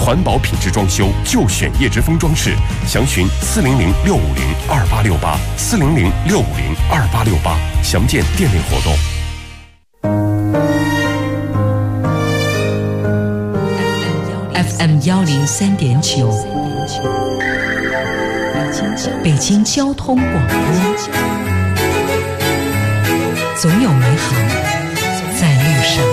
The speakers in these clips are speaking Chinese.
环保品质装修就选叶之峰装饰，详询400-650-2868，400-650-2868，详见店内活动。 FM 103.9，北京交通广播，总有美好在路上。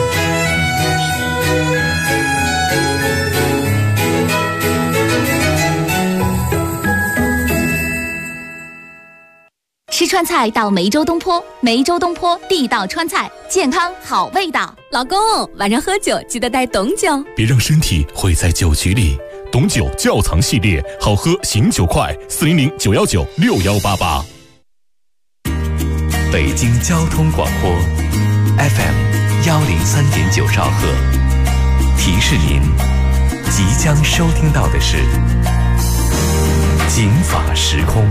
吃川菜到梅州东坡，梅州东坡地道川菜，健康好味道。 老公，晚上喝酒记得带董酒， 别让身体毁在酒局里。董酒窖藏系列，好喝醒酒快，400-919-6188。 北京交通广播 FM 103.9兆赫，提示您即将收听到的是警法时空。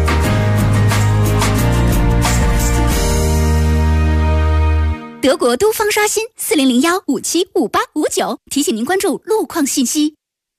德国都方刷新4001575859，提醒您关注路况信息。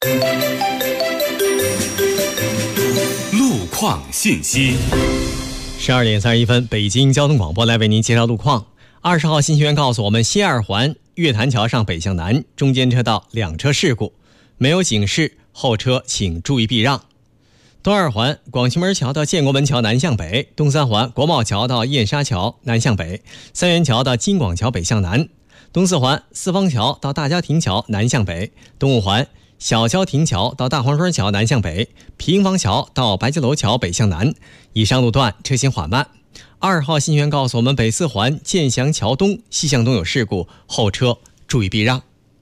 路况信息。 12点31分，北京交通广播来为您介绍路况。20号信息员告诉我们，西二环月坛桥上北向南中间车道2车事故，没有警示，后车请注意避让。东二环广渠门桥到建国门桥南向北，东三环国贸桥到燕莎桥南向北，三元桥到金广桥北向南，东四环四方桥到大家庭桥南向北，东五环小桥亭桥到大黄庄桥南向北，平房桥到白吉楼桥北向南。以上路段车行缓慢。2号信息员告诉我们，北四环建祥桥东西向东有事故，后车注意避让。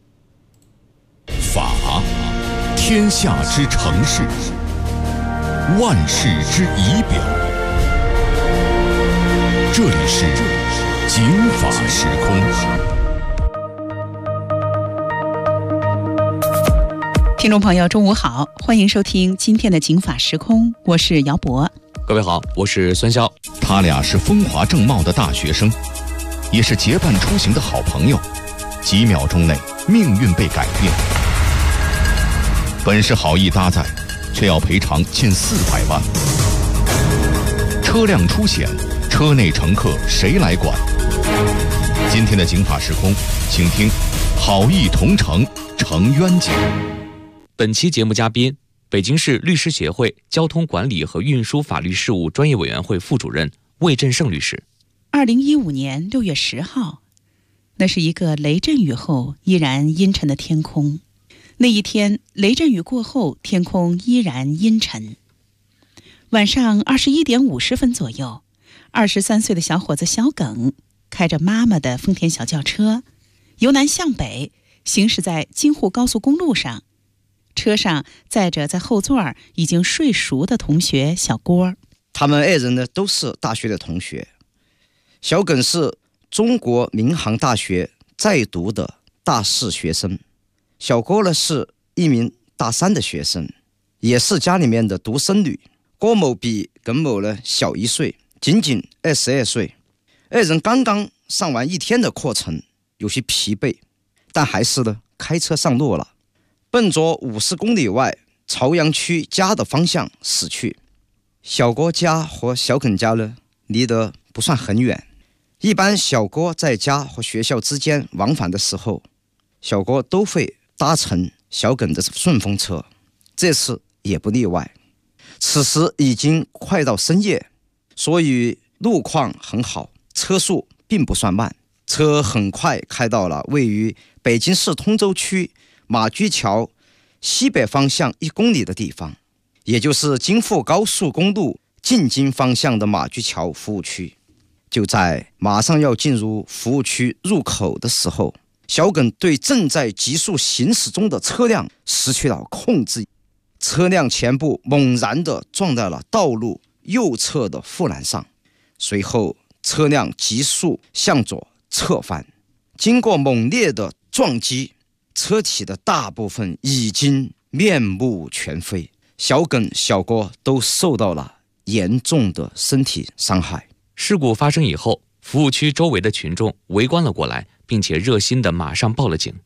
法，天下之城市，万世之仪表。这里是警法时空。 听众朋友中午好，欢迎收听今天的警法时空，我是姚博。 各位好，我是孙潇。 他俩是风华正茂的大学生，也是结伴出行的好朋友。几秒钟内命运被改变，本是好意搭载，却要赔偿近400万。车辆出险，车内乘客谁来管？今天的警法时空，请听好意同城成冤家。 本期节目嘉宾，北京市律师协会交通管理和运输法律事务专业委员会副主任魏振胜律师。 2015年6月10号，那是一个雷阵雨后依然阴沉的天空。那一天，雷阵雨过后，天空依然阴沉。晚上21点50分左右，23岁的小伙子小耿开着妈妈的丰田小轿车，由南向北行驶在京沪高速公路上。车上载着在后座已经睡熟的同学小郭。 他们2人呢都是大学的同学。小耿是中国民航大学在读的大4学生，小郭呢是一名大3的学生，也是家里面的独生女。郭某比耿某呢小1岁，仅仅22岁。2人刚刚上完1天的课程，有些疲惫，但还是呢开车上路了，奔着50公里外朝阳区家的方向驶去。小郭家和小耿家呢离得不算很远，一般小郭在家和学校之间往返的时候，小郭都会搭乘小耿的顺风车，这次也不例外。此时已经快到深夜，所以路况很好，车速并不算慢。车很快开到了位于北京市通州区马驹桥西北方向1公里的地方，也就是京沪高速公路进京方向的马驹桥服务区。就在马上要进入服务区入口的时候，小耿对正在急速行驶中的车辆失去了控制，车辆前部猛然地撞在了道路右侧的护栏上，随后车辆急速向左侧翻。经过猛烈的撞击，车体的大部分已经面目全非，小耿、小郭都受到了严重的身体伤害。 事故发生以后，服务区周围的群众围观了过来，并且热心地马上报了警。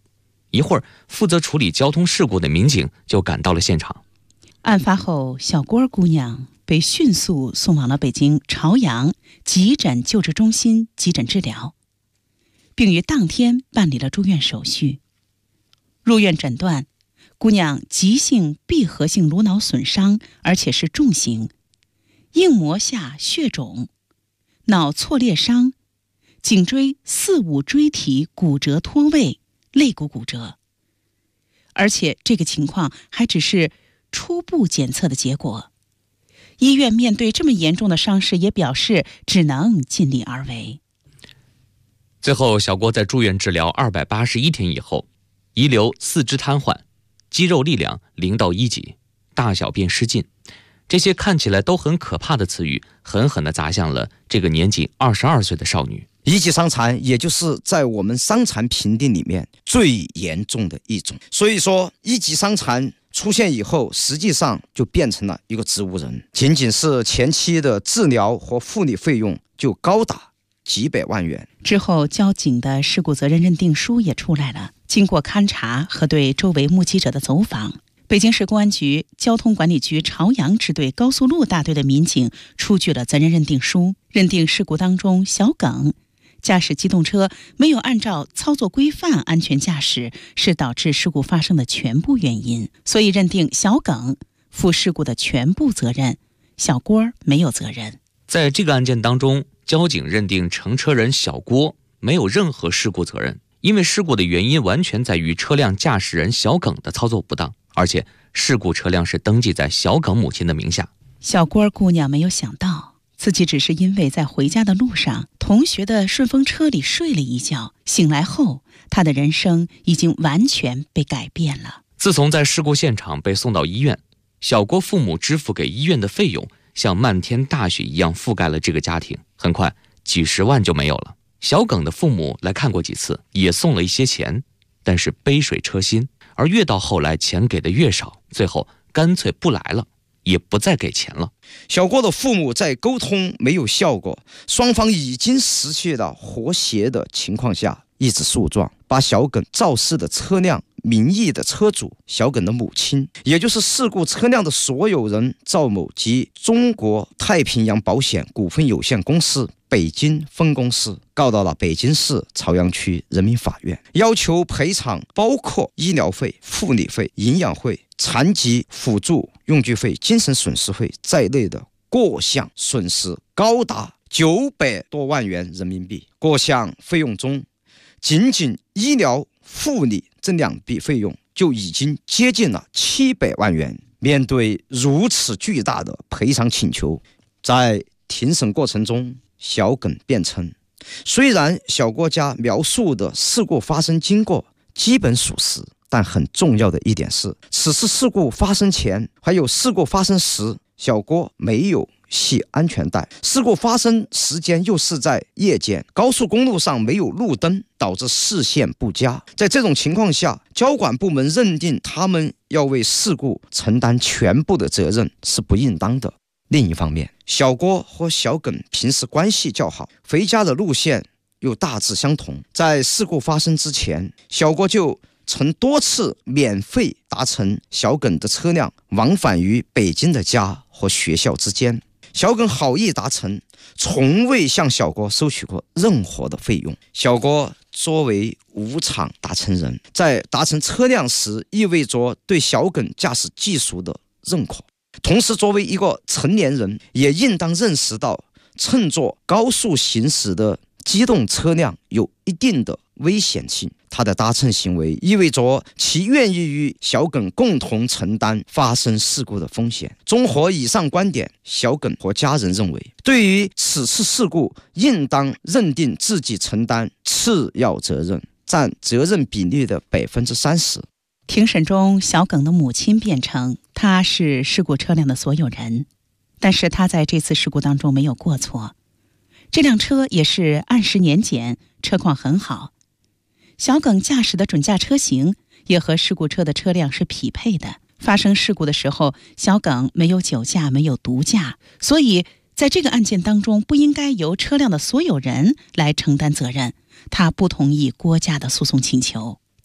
一会儿，负责处理交通事故的民警就赶到了现场。 案发后，小郭姑娘被迅速送往了北京朝阳急诊救治中心急诊治疗，并于当天办理了住院手续。入院诊断，姑娘急性闭合性颅脑损伤，而且是重型，硬膜下血肿，脑挫裂伤，颈椎四五椎体骨折脱位，肋骨骨折。而且这个情况还只是初步检测的结果。医院面对这么严重的伤势，也表示只能尽力而为。 最后，小郭在住院治疗281天以后，遗留四肢瘫痪，肌肉力量0到1级，大小便失禁，这些看起来都很可怕的词语，狠狠地砸向了这个年仅22岁的少女。 一级伤残也就是在我们伤残评定里面最严重的一种，所以说一级伤残出现以后，实际上就变成了一个植物人，仅仅是前期的治疗和护理费用就高达几百万元。 之后，交警的事故责任认定书也出来了。经过勘查和对周围目击者的走访，北京市公安局交通管理局朝阳支队高速路大队的民警出具了责任认定书，认定事故当中小耿驾驶机动车没有按照操作规范安全驾驶是导致事故发生的全部原因，所以认定小耿负事故的全部责任，小郭没有责任。 在这个案件当中，交警认定乘车人小郭没有任何事故责任，因为事故的原因完全在于车辆驾驶人小耿的操作不当，而且事故车辆是登记在小耿母亲的名下。 小郭姑娘没有想到，自己只是因为在回家的路上同学的顺风车里睡了一觉，醒来后她的人生已经完全被改变了。 自从在事故现场被送到医院，小郭父母支付给医院的费用像漫天大雪一样覆盖了这个家庭，很快几十万就没有了。小耿的父母来看过几次，也送了一些钱，但是杯水车薪，而越到后来钱给的越少，最后干脆不来了，也不再给钱了。 小郭的父母在沟通没有效果，双方已经失去了和谐的情况下，一纸诉状把小耿肇事的车辆名义的车主小耿的母亲，也就是事故车辆的所有人赵某及中国太平洋保险股份有限公司北京分公司，告到了北京市朝阳区人民法院，要求赔偿包括医疗费、护理费、营养费、残疾辅助用具费、精神损失费在内的各项损失高达900多万元人民币。各项费用中，仅仅医疗护理这2笔费用就已经接近了700万元。面对如此巨大的赔偿请求，在庭审过程中，小耿辩称，虽然小郭家描述的事故发生经过基本属实，但很重要的一点是，此次事故发生前还有事故发生时，小郭没有系安全带，事故发生时间又是在夜间，高速公路上没有路灯，导致视线不佳。在这种情况下，交管部门认定他们要为事故承担全部的责任是不应当的。另一方面，小郭和小耿平时关系较好，回家的路线又大致相同。在事故发生之前，小郭就曾多次免费搭乘小耿的车辆，往返于北京的家和学校之间。小耿好意搭乘，从未向小郭收取过任何的费用。小郭作为无偿搭乘人，在搭乘车辆时，意味着对小耿驾驶技术的认可。同时，作为一个成年人，也应当认识到乘坐高速行驶的机动车辆有一定的危险性。他的搭乘行为意味着其愿意与小耿共同承担发生事故的风险。综合以上观点，小耿和家人认为，对于此次事故，应当认定自己承担次要责任，占责任比例的30%。 庭审中，小耿的母亲辩称，他是事故车辆的所有人，但是他在这次事故当中没有过错。这辆车也是按时年检，车况很好。小耿驾驶的准驾车型也和事故车的车辆是匹配的。发生事故的时候，小耿没有酒驾，没有毒驾，所以在这个案件当中，不应该由车辆的所有人来承担责任。他不同意郭家的诉讼请求。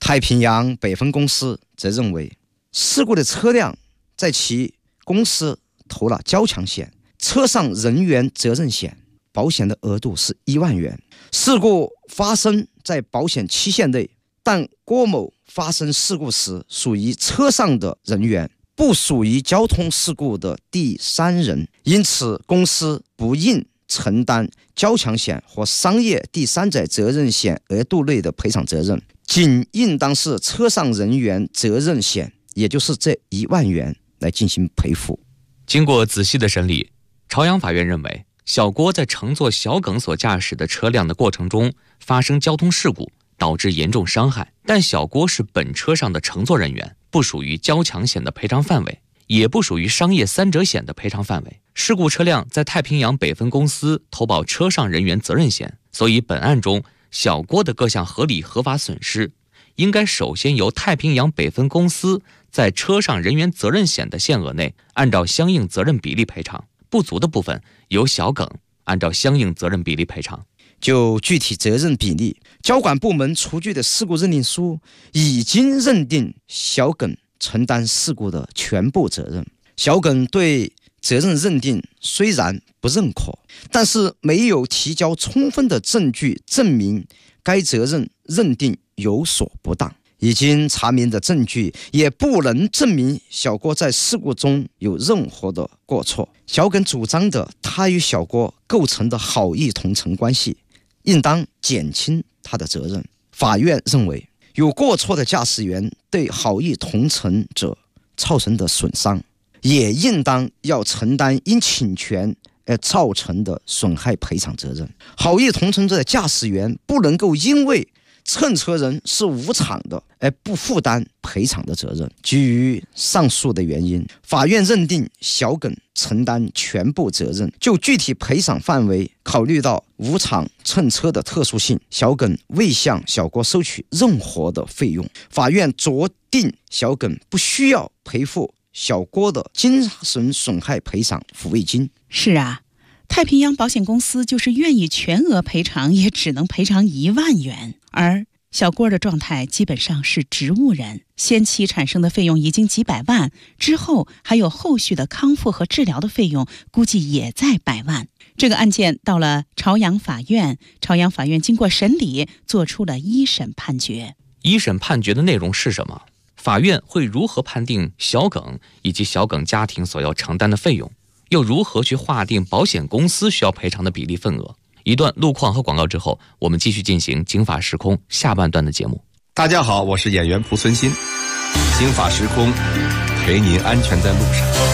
太平洋北分公司则认为，事故的车辆在其公司投了交强险、车上人员责任险，保险的额度是1万元。事故发生在保险期限内，但郭某发生事故时属于车上的人员，不属于交通事故的第三人，因此公司不应承担交强险或商业第三者责任险额度内的赔偿责任，仅应当是车上人员责任险，也就是这1万元来进行赔付。 经过仔细的审理，朝阳法院认为，小郭在乘坐小耿所驾驶的车辆的过程中发生交通事故，导致严重伤害，但小郭是本车上的乘坐人员，不属于交强险的赔偿范围，也不属于商业三者险的赔偿范围。事故车辆在太平洋北分公司投保车上人员责任险，所以本案中小郭的各项合理合法损失应该首先由太平洋北分公司在车上人员责任险的限额内按照相应责任比例赔偿，不足的部分由小耿按照相应责任比例赔偿。 就具体责任比例，交管部门出具的事故认定书已经认定小耿承担事故的全部责任。小耿对责任认定虽然不认可，但是没有提交充分的证据证明该责任认定有所不当，已经查明的证据也不能证明小郭在事故中有任何的过错。小耿主张的他与小郭构成的好意同乘关系，应当减轻他的责任。法院认为，有过错的驾驶员对好意同乘者造成的损伤，也应当要承担因侵权而造成的损害赔偿责任。好意同乘者的驾驶员不能够因为乘车人是无偿的而不负担赔偿的责任。基于上述的原因，法院认定小耿承担全部责任。就具体赔偿范围考虑到无偿乘车的特殊性，小耿未向小郭收取任何的费用，法院酌定小耿不需要赔付小郭的精神损害赔偿抚慰金。 是啊，太平洋保险公司就是愿意全额赔偿，也只能赔偿1万元。而小郭的状态基本上是植物人，先期产生的费用已经几百万，之后还有后续的康复和治疗的费用，估计也在100万。这个案件到了朝阳法院，朝阳法院经过审理，做出了一审判决。 一审判决的内容是什么？法院会如何判定小耿以及小耿家庭所要承担的费用？又如何去划定保险公司需要赔偿的比例份额？一段路况和广告之后，我们继续进行警法时空下半段的节目。 大家好，我是演员蒲存昕，警法时空陪您安全在路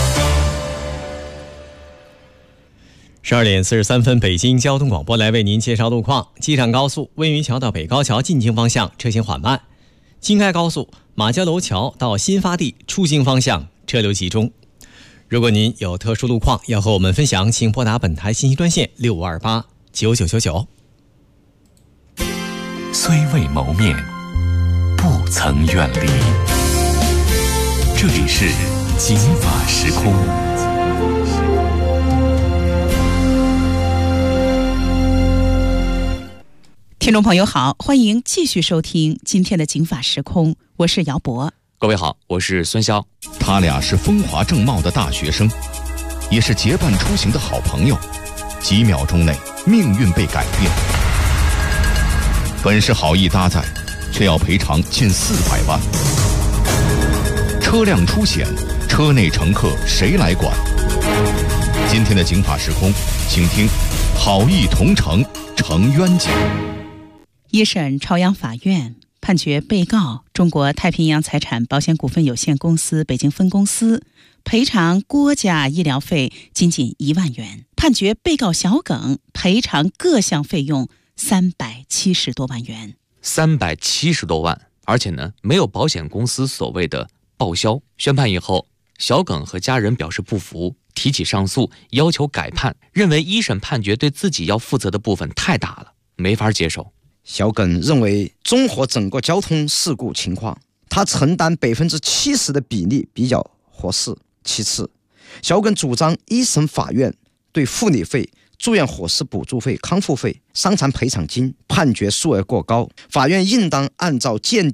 上。 12点43分，北京交通广播来为您介绍路况。机场高速温榆桥到北高桥进京方向车行缓慢，京开高速马家楼桥到新发地出京方向车流集中。如果您有特殊路况要和我们分享，请拨打本台信息专线65289999。 虽未谋面，不曾远离。这里是警法时空。 听众朋友好，欢迎继续收听今天的警法时空，我是姚博。 各位好，我是孙潇。 他俩是风华正茂的大学生，也是结伴出行的好朋友。几秒钟内，命运被改变。本是好意搭载，却要赔偿近400万。车辆出险，车内乘客谁来管？今天的警法时空，请听好意同乘成冤家。 一审朝阳法院判决被告中国太平洋财产保险股份有限公司北京分公司赔偿郭家医疗费仅1万元，判决被告小耿赔偿各项费用370多万元。 370多万，而且呢，没有保险公司所谓的报销。宣判以后，小耿和家人表示不服，提起上诉，要求改判，认为一审判决对自己要负责的部分太大了，没法接受。 小耿认为，综合整个交通事故情况，他承担70%的比例比较合适。其次，小耿主张一审法院对护理费、住院伙食补助费、康复费、伤残赔偿金判决数额过高，法院应当按照鉴定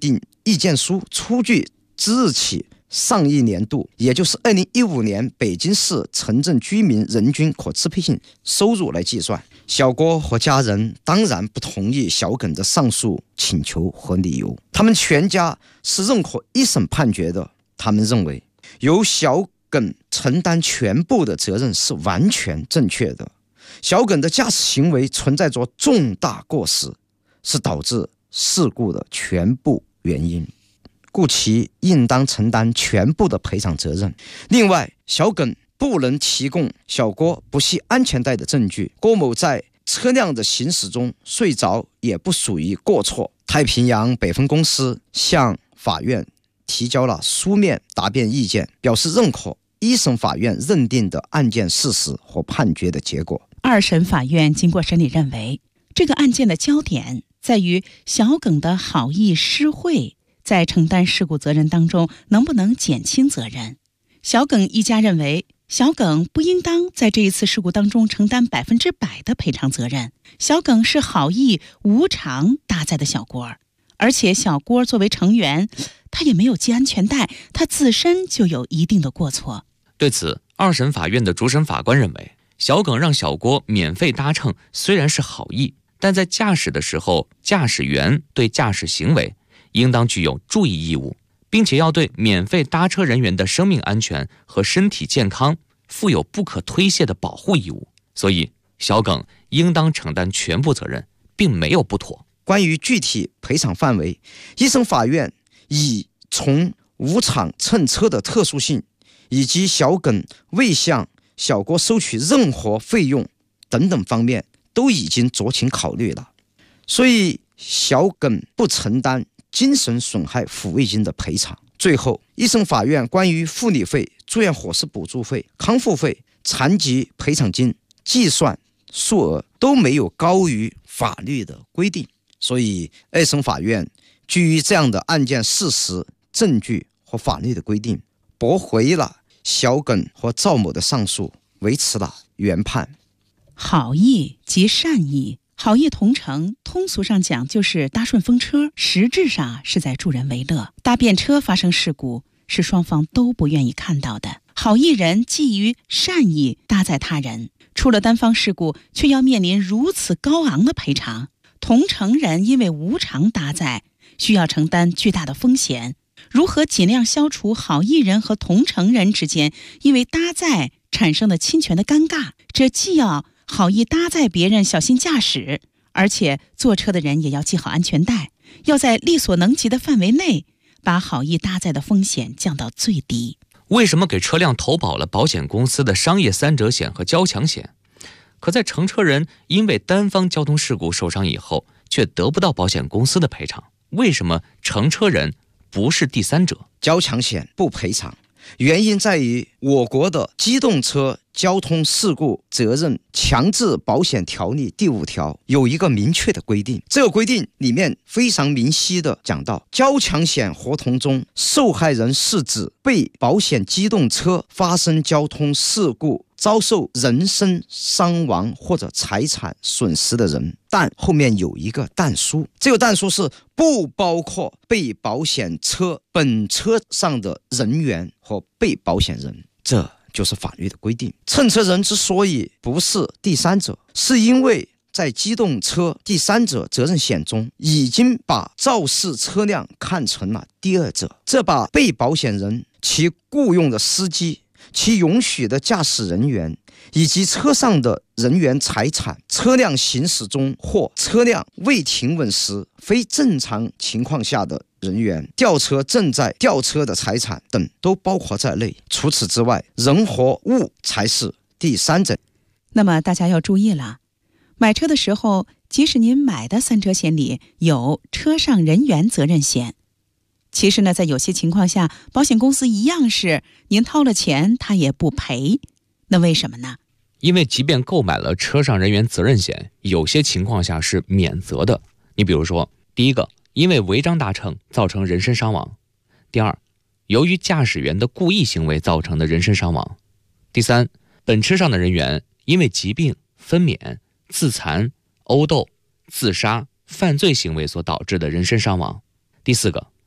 意见书出具之日起上一年度，也就是2015年北京市城镇居民人均可支配性收入来计算。小郭和家人当然不同意小耿的上诉请求和理由，他们全家是认可一审判决的。他们认为由小耿承担全部的责任是完全正确的，小耿的驾驶行为存在着重大过失，是导致事故的全部原因，故其应当承担全部的赔偿责任。另外，小耿不能提供小郭不系安全带的证据，郭某在车辆的行驶中睡着也不属于过错。太平洋北分公司向法院提交了书面答辩意见，表示认可一审法院认定的案件事实和判决的结果。 二审法院经过审理认为，这个案件的焦点在于小耿的好意施惠在承担事故责任当中能不能减轻责任。小耿一家认为，小耿不应当在这一次事故当中承担100%的赔偿责任。小耿是好意无偿搭载的小郭，而且小郭作为成员，他也没有系安全带，他自身就有一定的过错。 对此，二审法院的主审法官认为，小耿让小郭免费搭乘虽然是好意，但在驾驶的时候，驾驶员对驾驶行为应当具有注意义务，并且要对免费搭车人员的生命安全和身体健康负有不可推卸的保护义务，所以小耿应当承担全部责任，并没有不妥。 关于具体赔偿范围，一审法院以从无偿乘车的特殊性，以及小耿未向小郭收取任何费用等等方面都已经酌情考虑了，所以小耿不承担精神损害抚慰金的赔偿。最后，一审法院关于护理费、住院伙食补助费、康复费、残疾赔偿金计算数额都没有高于法律的规定，所以二审法院基于这样的案件事实、证据和法律的规定，驳回了小耿和赵某的上诉，维持了原判。 好意即善意，好意同乘，通俗上讲就是搭顺风车，实质上是在助人为乐。搭便车发生事故是双方都不愿意看到的，好意人基于善意搭载他人，出了单方事故却要面临如此高昂的赔偿。同乘人因为无偿搭载，需要承担巨大的风险。如何尽量消除好意人和同乘人之间因为搭载产生的侵权的尴尬？这既要好意搭载别人小心驾驶，而且坐车的人也要系好安全带，要在力所能及的范围内把好意搭载的风险降到最低。 为什么给车辆投保了保险公司的商业三者险和交强险，可在乘车人因为单方交通事故受伤以后却得不到保险公司的赔偿？为什么乘车人不是第三者？ 交强险不赔偿，原因在于我国的机动车交通事故责任强制保险条例第5条有一个明确的规定，这个规定里面非常明晰的讲到，交强险合同中受害人是指被保险机动车发生交通事故遭受人身伤亡或者财产损失的人，但后面有一个但书，这个但书是不包括被保险车本车上的人员和被保险人，这就是法律的规定。乘车人之所以不是第三者，是因为在机动车第三者责任险中已经把肇事车辆看成了第二者，这把被保险人、其雇用的司机、其允许的驾驶人员以及车上的人员财产、车辆行驶中或车辆未停稳时非正常情况下的人员、吊车正在吊车的财产等都包括在内。除此之外，人和物才是第三者。 那么大家要注意了，买车的时候，即使您买的三者险里有车上人员责任险，其实呢，在有些情况下，保险公司一样是您掏了钱，他也不赔。那为什么呢？ 因为即便购买了车上人员责任险，有些情况下是免责的。你比如说，第一个，因为违章搭乘造成人身伤亡；第二，由于驾驶员的故意行为造成的人身伤亡；第三，本车上的人员因为疾病、分娩、自残、殴斗、自杀、犯罪行为所导致的人身伤亡；第四个，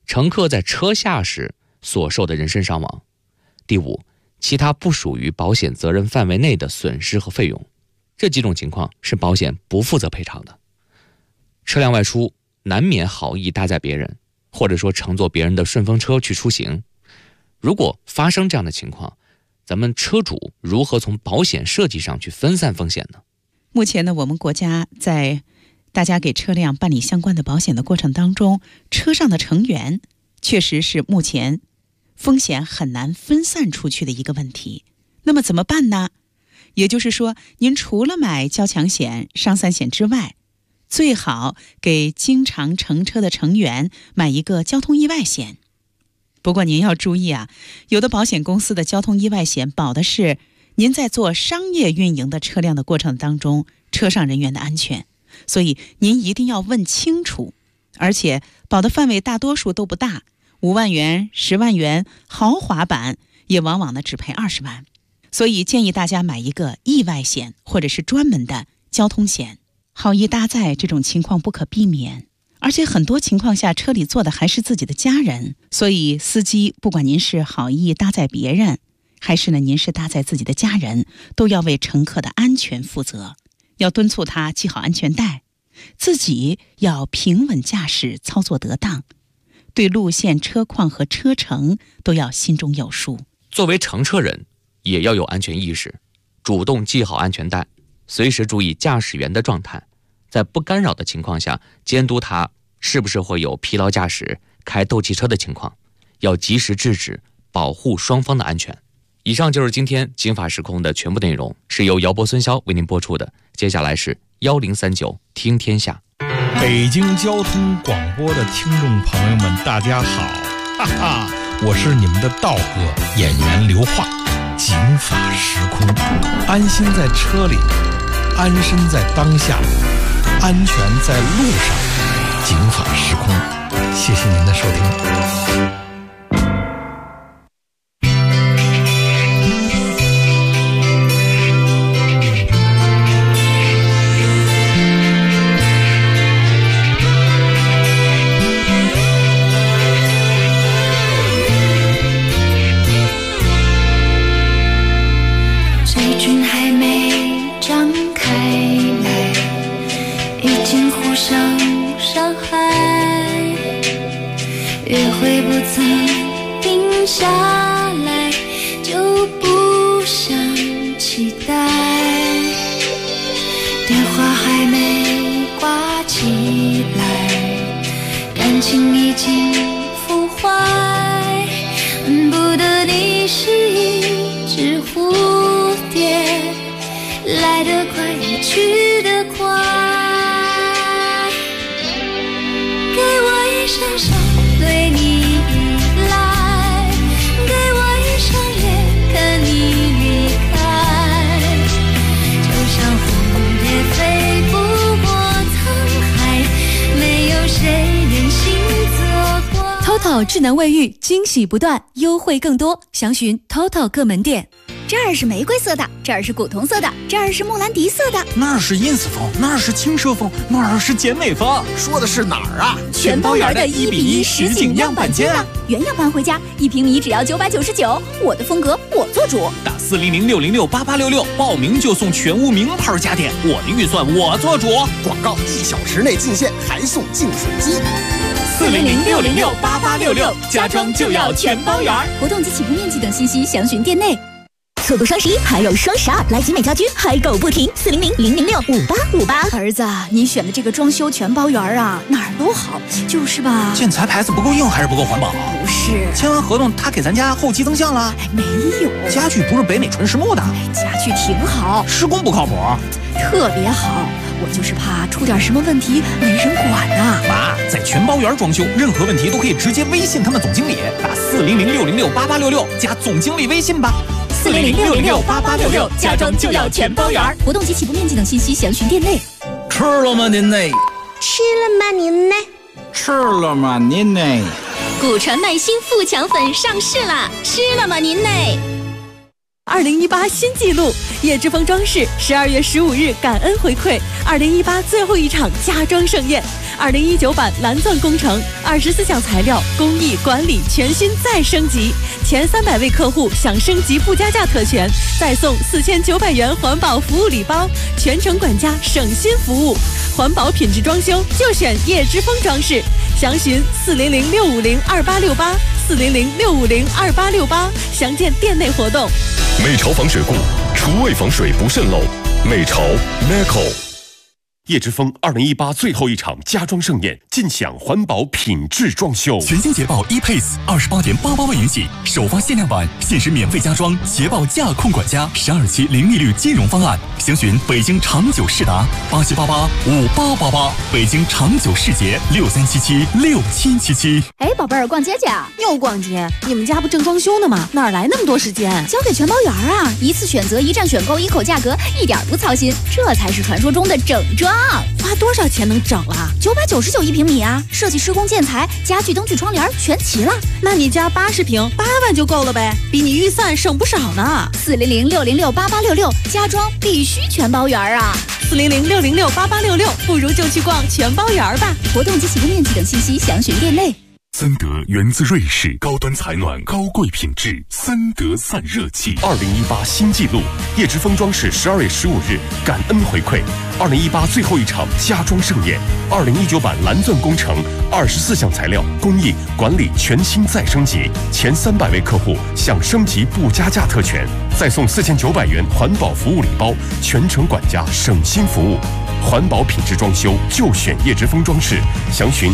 乘客在车下时所受的人身伤亡。第五，其他不属于保险责任范围内的损失和费用。这几种情况是保险不负责赔偿的。车辆外出难免好意搭载别人，或者说乘坐别人的顺风车去出行。如果发生这样的情况，咱们车主如何从保险设计上去分散风险呢？ 目前呢，我们国家在大家给车辆办理相关的保险的过程当中，车上的成员确实是目前风险很难分散出去的一个问题。那么怎么办呢？也就是说，您除了买交强险、伤残险之外，最好给经常乘车的成员买一个交通意外险。不过您要注意啊，有的保险公司的交通意外险保的是您在做商业运营的车辆的过程当中车上人员的安全，所以您一定要问清楚。而且保的范围大多数都不大，5万元、10万元，豪华版也往往呢只赔20万。所以建议大家买一个意外险或者是专门的交通险。好意搭载这种情况不可避免，而且很多情况下车里坐的还是自己的家人，所以司机不管您是好意搭载别人，还是呢您是搭载自己的家人，都要为乘客的安全负责，要敦促他系好安全带，自己要平稳驾驶，操作得当，对路线、车况和车程都要心中有数。 作为乘车人，也要有安全意识，主动系好安全带，随时注意驾驶员的状态，在不干扰的情况下监督他是不是会有疲劳驾驶、开斗气车的情况，要及时制止，保护双方的安全。以上就是今天警法时空的全部内容，是由姚波、孙潇为您播出的。接下来是1039听天下。 北京交通广播的听众朋友们，大家好，哈哈，我是你们的道哥演员刘化。警法时空，安心在车里，安身在当下，安全在路上。警法时空，谢谢您的收听。 TOTO 智能卫浴，惊喜不断，优惠更多，详询 TOTO 各门店。 这儿是玫瑰色的，这儿是古铜色的，这儿是莫兰迪色的， 那儿是 ins 风，那儿是轻奢风，那儿是简美风。说的是哪儿啊？ 全包圆的1:1实景样板间啊！原样搬回家，1平米只要999，我的风格我做主。 打400-606-8866，报名就送全屋名牌家电，我的预算我做主。广告1小时内进线，还送净水机。 400-606-8866，家装就要全包圆。活动及起步面积等信息详询店内。错过双11，还有双12，来集美家居嗨购不停，400-006-5858。儿子，你选的这个装修全包圆啊，哪儿都好，就是吧？ 建材牌子不够硬，还是不够环保？ 不是， 签完合同他给咱家后期增项了？ 没有， 家具不是北美纯实木的。 家具挺好， 施工不靠谱， 特别好。我就是怕出点什么问题没人管呐。 妈，在全包圆装修，任何问题都可以直接微信他们总经理，打400-606-8866加总经理微信吧。 400-606-8866，家装就要全包圆。活动及起步面积等信息详询店内。 吃了吗您呢？ 吃了吗您呢？ 吃了吗您呢？ 古传耐心富强粉上市啦！吃了吗您呢？ 2018新纪录，叶之峰装饰12月15日感恩回馈2018最后一场家装盛宴，2019版蓝钻工程24项材料工艺管理全新再升级，前300位客户享升级不加价特权，再送4900元环保服务礼包，全程管家省心服务，环保品质装修就选叶之峰装饰，详询400-650-2868，400-650-2868，详见店内活动。 美潮防水固，厨卫防水不渗漏。美潮 Meco。叶之峰2018最后一场家装盛宴，尽享环保品质装修。 全新捷豹 ePace28.88万元起，首发限量版，限时免费加装捷豹驾控管家12期零利率金融方案。详询北京长久世达87885888，北京长久世捷63776777。 哎，宝贝儿，逛街去啊？ 又逛街？你们家不正装修呢吗？哪来那么多时间？ 交给全包园啊！一次选择，一站选购，一口价格，一点不操心，这才是传说中的整装。 花多少钱能整了 ？999一平米啊！设计施工建材、家具、灯具、窗帘全齐了。 那你家80平8万就够了呗，比你预算省不少呢。 400-606-8866，家装必须全包园啊 ！400-606-8866，不如就去逛全包园吧。 活动及起步面积等信息详询店内。 森德源自瑞士，高端采暖，高贵品质，森德散热器。2018新纪录，叶之峰装饰12月15日感恩回馈2018最后一场家装盛宴，2019版蓝钻工程24项材料工艺管理全新再升级，前300位客户享升级不加价特权，再送4900元环保服务礼包，全程管家省心服务。环保品质装修就选叶之峰装饰，详询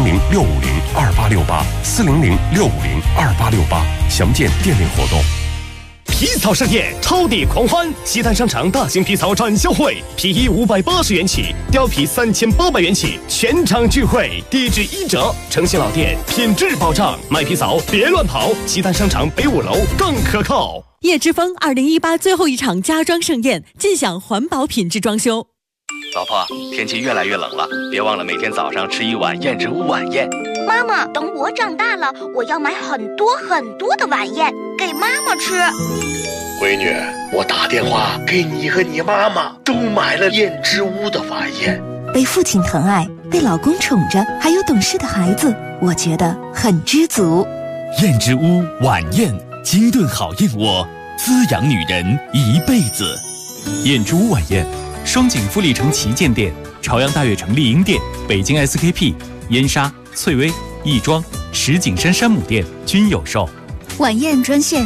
400-650-2868，400-650-2868，详见店内活动。 皮草盛宴，超抵狂欢！西单商场大型皮草展销会，皮衣580元起，貂皮3800元起，全场聚会，低至1折，诚信老店，品质保障，买皮草别乱跑，西单商场北5楼更可靠。 叶之峰2018最后一场家装盛宴，尽享环保品质装修。 老婆，天气越来越冷了，别忘了每天早上吃一碗燕之屋晚宴。 妈妈，等我长大了，我要买很多很多的晚宴给妈妈吃。 闺女，我打电话给你和你妈妈都买了燕之屋的晚宴。 被父亲疼爱，被老公宠着，还有懂事的孩子，我觉得很知足。 燕之屋晚宴，精炖好燕窝，滋养女人一辈子。 燕之屋晚宴，双井富力城旗舰店、朝阳大悦城丽婴店、北京 SKP、燕莎、翠微、亦庄、石景山山姆店均有售。 晚宴专线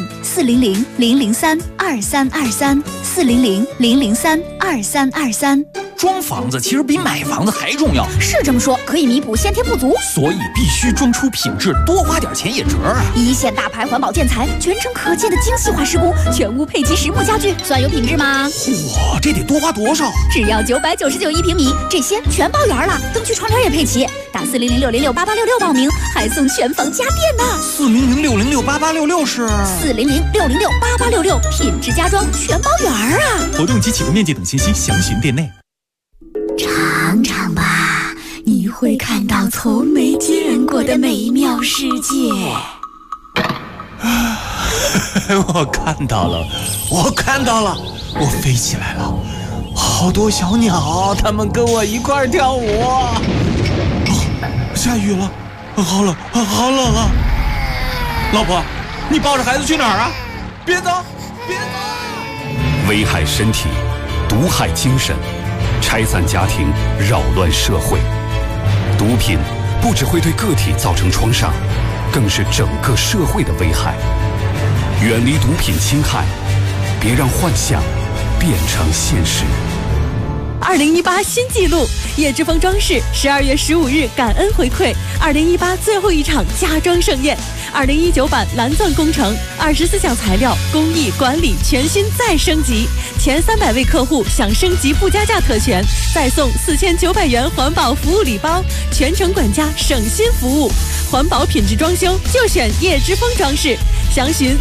400-003-2323，400-003-2323。 装房子其实比买房子还重要， 是这么说，可以弥补先天不足， 所以必须装出品质，多花点钱也值啊！ 一线大牌环保建材，全程可见的精细化施工，全屋配齐实木家具，算有品质吗？ 哇，这得多花多少？ 只要999一平米，这些全包圆了，灯具窗帘也配齐。打400-606-8866报名，还送全房家电呢。 400-606-8866是 400-606-8866，品质家装全包圆啊！ 活动及起步面积等信息详询店内。 尝尝吧，你会看到从没见过的美妙世界。 我看到了，我飞起来了，好多小鸟，它们跟我一块儿跳舞。下雨了，好冷啊！老婆，你抱着孩子去哪儿啊？别走！ 危害身体，毒害精神，拆散家庭，扰乱社会。毒品不只会对个体造成创伤，更是整个社会的危害。远离毒品侵害，别让幻想变成现实。 2018新纪录，叶之峰装饰12月15日感恩回馈2018最后一场家装盛宴，2019版蓝钻工程24项材料工艺管理全新再升级，前300位客户享升级不加价特权，再送4900元环保服务礼包，全程管家省心服务，环保品质装修就选叶之峰装饰，详询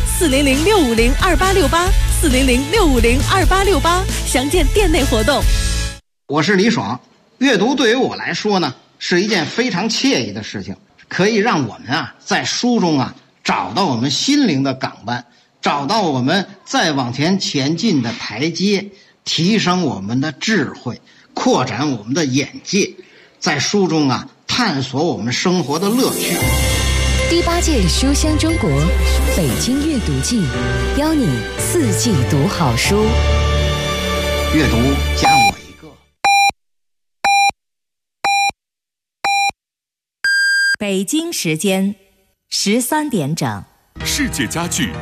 400-650-2868，400-650-2868，详见店内活动。 我是李爽，阅读对于我来说呢，是一件非常惬意的事情，可以让我们在书中找到我们心灵的港湾， 找到我们再往前进的台阶，提升我们的智慧，扩展我们的眼界，在书中探索我们生活的乐趣。 第8届书香中国北京阅读季，邀你4季读好书。 阅读加我一个。 北京时间13点整。 世界家具